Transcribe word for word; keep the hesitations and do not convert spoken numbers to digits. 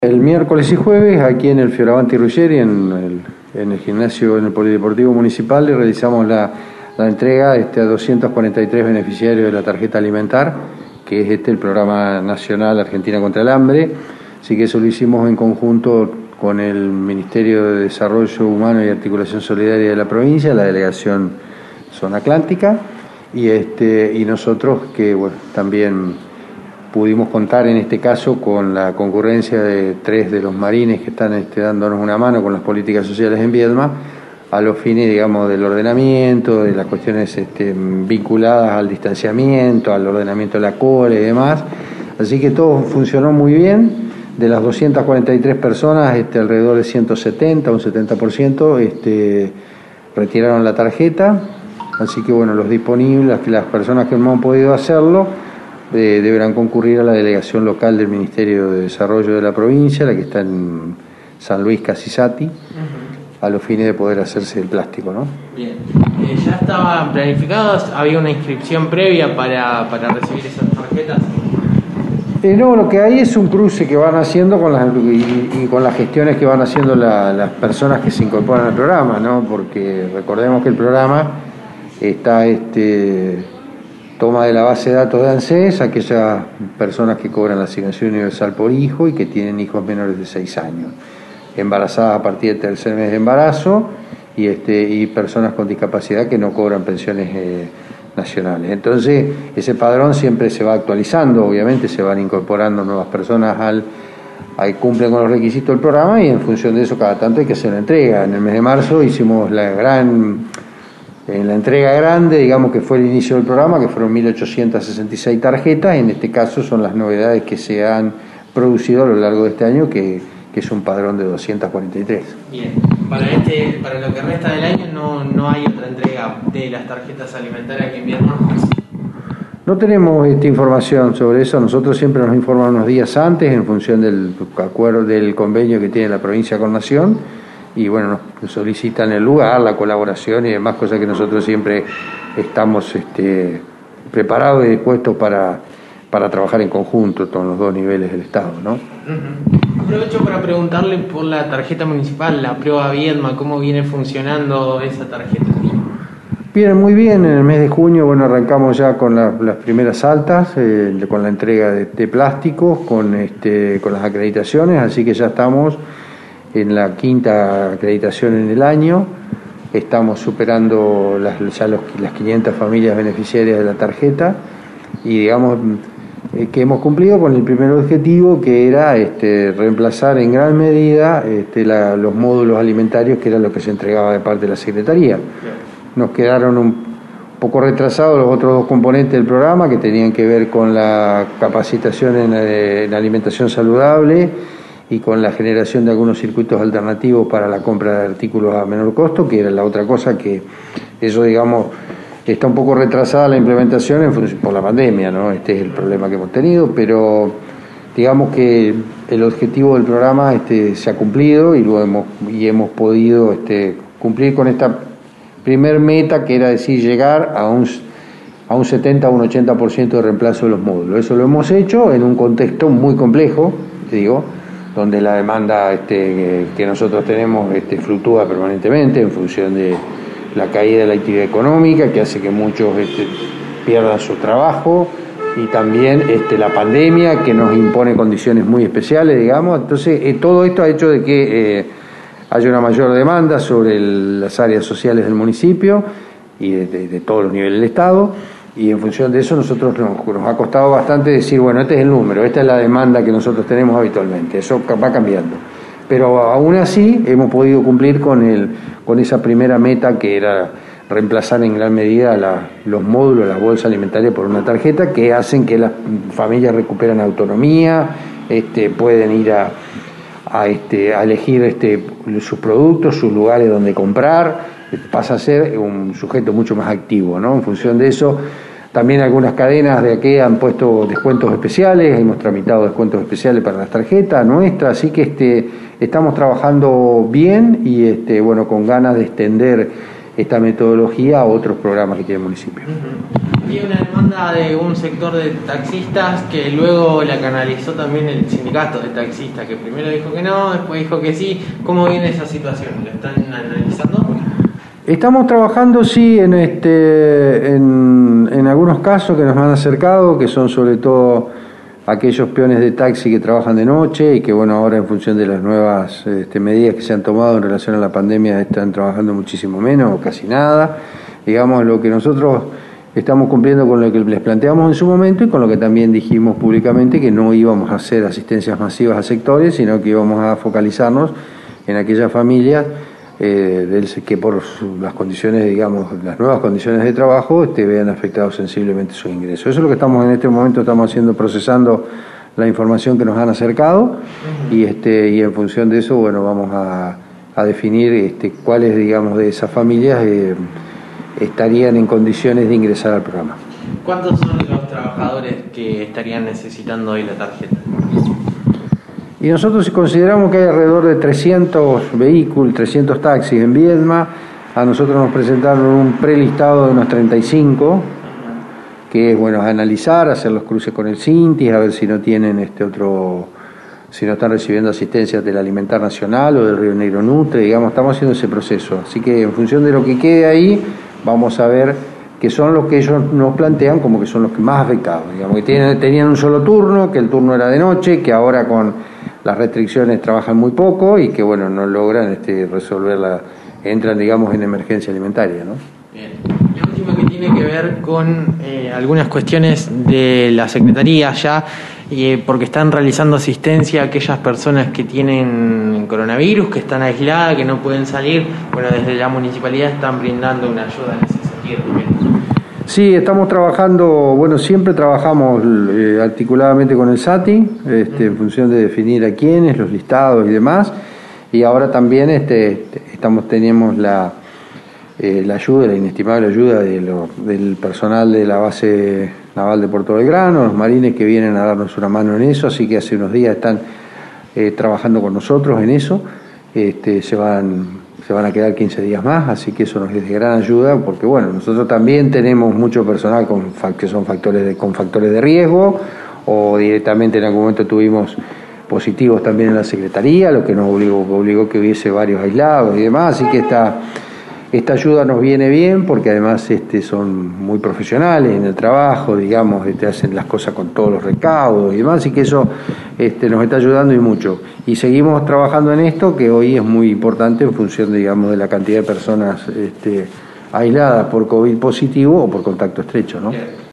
El miércoles y jueves, aquí en el Fioravanti Ruggeri, en el, en el gimnasio, en el Polideportivo Municipal, le realizamos la, la entrega este, a doscientos cuarenta y tres beneficiarios de la tarjeta alimentar, que es este el Programa Nacional Argentina contra el Hambre. Así que eso lo hicimos en conjunto con el Ministerio de Desarrollo Humano y Articulación Solidaria de la provincia, la Delegación Zona Atlántica, y, este, y nosotros que bueno, también pudimos contar en este caso con la concurrencia de tres de los marines que están este, dándonos una mano con las políticas sociales en Viedma, a los fines, digamos, del ordenamiento, de las cuestiones este, vinculadas al distanciamiento, al ordenamiento de la cola y demás. Así que todo funcionó muy bien. De las doscientas cuarenta y tres personas, este, alrededor de ciento setenta, un setenta por ciento, este, retiraron la tarjeta. Así que, bueno, los disponibles, las personas que no han podido hacerlo, Eh, deberán concurrir a la delegación local del Ministerio de Desarrollo de la provincia, la que está en San Luis Casisati, uh-huh. a los fines de poder hacerse el plástico, ¿no? Bien. Eh, ¿Ya estaban planificados? ¿Había una inscripción previa para, para recibir esas tarjetas? Eh, no, lo que hay es un cruce que van haciendo con las, y, y con las gestiones que van haciendo la, las personas que se incorporan al programa, ¿no? Porque recordemos que el programa está... este toma de la base de datos de ANSES aquellas personas que cobran la asignación universal por hijo y que tienen hijos menores de seis años, embarazadas a partir del tercer mes de embarazo y, este, y personas con discapacidad que no cobran pensiones eh, nacionales. Entonces, ese padrón siempre se va actualizando, obviamente se van incorporando nuevas personas al, al cumplen con los requisitos del programa y en función de eso cada tanto hay que hacer una entrega. En el mes de marzo hicimos la gran... En la entrega grande, digamos que fue el inicio del programa, que fueron mil ochocientas sesenta y seis tarjetas, en este caso son las novedades que se han producido a lo largo de este año, que, que es un padrón de doscientas cuarenta y tres. Bien, para, este, para lo que resta del año no, no hay otra entrega de las tarjetas alimentarias que envían. No tenemos esta información sobre eso, nosotros siempre nos informan unos días antes en función del acuerdo, del convenio que tiene la provincia con Nación, y bueno, nos solicitan el lugar, la colaboración y demás cosas que nosotros siempre estamos este, preparados y dispuestos para, para trabajar en conjunto con los dos niveles del Estado, ¿no? Uh-huh. Aprovecho para preguntarle por la tarjeta municipal, la prueba Viedma, ¿cómo viene funcionando esa tarjeta? Viene muy bien, en el mes de junio, bueno, arrancamos ya con la, las primeras altas, eh, con la entrega de, de plásticos, con, este, con las acreditaciones, así que ya estamos en la quinta acreditación en el año, estamos superando las, ya los, las quinientas familias beneficiarias de la tarjeta y digamos eh, que hemos cumplido con el primer objetivo, que era este, reemplazar en gran medida este, la, los módulos alimentarios, que era lo que se entregaba de parte de la Secretaría. Nos quedaron un poco retrasados los otros dos componentes del programa, que tenían que ver con la capacitación en, en alimentación saludable y con la generación de algunos circuitos alternativos para la compra de artículos a menor costo, que era la otra cosa que eso, digamos, está un poco retrasada la implementación en función, por la pandemia, ¿no? Este es el problema que hemos tenido, pero digamos que el objetivo del programa este, se ha cumplido y lo hemos, y hemos podido este, cumplir con esta primer meta, que era decir, llegar a un, a un setenta o un ochenta por ciento de reemplazo de los módulos. Eso lo hemos hecho en un contexto muy complejo, te digo, donde la demanda este, que nosotros tenemos este, fluctúa permanentemente en función de la caída de la actividad económica, que hace que muchos este, pierdan su trabajo, y también este, la pandemia, que nos impone condiciones muy especiales, digamos. Entonces, eh, todo esto ha hecho de que eh, haya una mayor demanda sobre el, las áreas sociales del municipio y de, de, de todos los niveles del Estado. Y en función de eso nosotros nos, nos ha costado bastante decir, bueno, este es el número, esta es la demanda que nosotros tenemos habitualmente, eso va cambiando. Pero aún así hemos podido cumplir con, el, con esa primera meta, que era reemplazar en gran medida la, los módulos, las bolsas alimentarias por una tarjeta, que hacen que las familias recuperen autonomía, este, pueden ir a, a, este, a elegir este, sus productos, sus lugares donde comprar, pasa a ser un sujeto mucho más activo, ¿no? En función de eso, también algunas cadenas de aquí han puesto descuentos especiales, hemos tramitado descuentos especiales para las tarjetas nuestras, así que este, estamos trabajando bien y este, bueno, con ganas de extender esta metodología a otros programas que tiene el municipio. Uh-huh. Había una demanda de un sector de taxistas que luego la canalizó también el sindicato de taxistas, que primero dijo que no, después dijo que sí. ¿Cómo viene esa situación? ¿Lo están analizando? Estamos trabajando, sí, en, este, en, en algunos casos que nos han acercado, que son sobre todo aquellos peones de taxi que trabajan de noche y que, bueno, ahora en función de las nuevas este, medidas que se han tomado en relación a la pandemia están trabajando muchísimo menos o casi nada. Digamos, lo que nosotros estamos cumpliendo con lo que les planteamos en su momento y con lo que también dijimos públicamente, que no íbamos a hacer asistencias masivas a sectores, sino que íbamos a focalizarnos en aquellas familias eh, del, que por su, las condiciones, digamos, las nuevas condiciones de trabajo este, vean afectados sensiblemente sus ingresos. Eso es lo que estamos en este momento estamos haciendo, procesando la información que nos han acercado. Uh-huh. y este y en función de eso, bueno, vamos a, a definir este, cuáles, digamos, de esas familias eh, estarían en condiciones de ingresar al programa. ¿Cuántos son los trabajadores que estarían necesitando hoy la tarjeta? Y nosotros consideramos que hay alrededor de trescientos vehículos, trescientos taxis en Viedma. A nosotros nos presentaron un prelistado de unos treinta y cinco, que es, bueno, analizar, hacer los cruces con el Cintis, a ver si no tienen este otro, si no están recibiendo asistencia del Alimentar Nacional o del Río Negro Nutre, digamos, estamos haciendo ese proceso. Así que en función de lo que quede ahí, vamos a ver que son los que ellos nos plantean como que son los que más afectados, digamos, que tienen, tenían un solo turno, que el turno era de noche, que ahora con las restricciones trabajan muy poco y que, bueno, no logran este, resolver la, entran, digamos, en emergencia alimentaria, ¿no? Bien. La última, que tiene que ver con eh, algunas cuestiones de la Secretaría ya, eh, porque están realizando asistencia a aquellas personas que tienen coronavirus, que están aisladas, que no pueden salir. Bueno, desde la municipalidad están brindando una ayuda en ese sentido también. Sí, estamos trabajando, bueno, siempre trabajamos eh, articuladamente con el SATI, este, en función de definir a quiénes, los listados y demás, y ahora también este, estamos tenemos la, eh, la ayuda, la inestimable ayuda de lo, del personal de la base naval de Puerto Belgrano, los marines que vienen a darnos una mano en eso, así que hace unos días están eh, trabajando con nosotros en eso, este, se van... se van a quedar quince días más, así que eso nos es de gran ayuda, porque, bueno, nosotros también tenemos mucho personal con, que son factores de, con factores de riesgo, o directamente en algún momento tuvimos positivos también en la Secretaría, lo que nos obligó, obligó que hubiese varios aislados y demás, así que esta, esta ayuda nos viene bien, porque además este, son muy profesionales en el trabajo, digamos, este, hacen las cosas con todos los recaudos y demás, así que eso este, nos está ayudando y mucho. Y seguimos trabajando en esto, que hoy es muy importante en función, digamos, de la cantidad de personas este, aisladas por COVID positivo o por contacto estrecho, ¿no?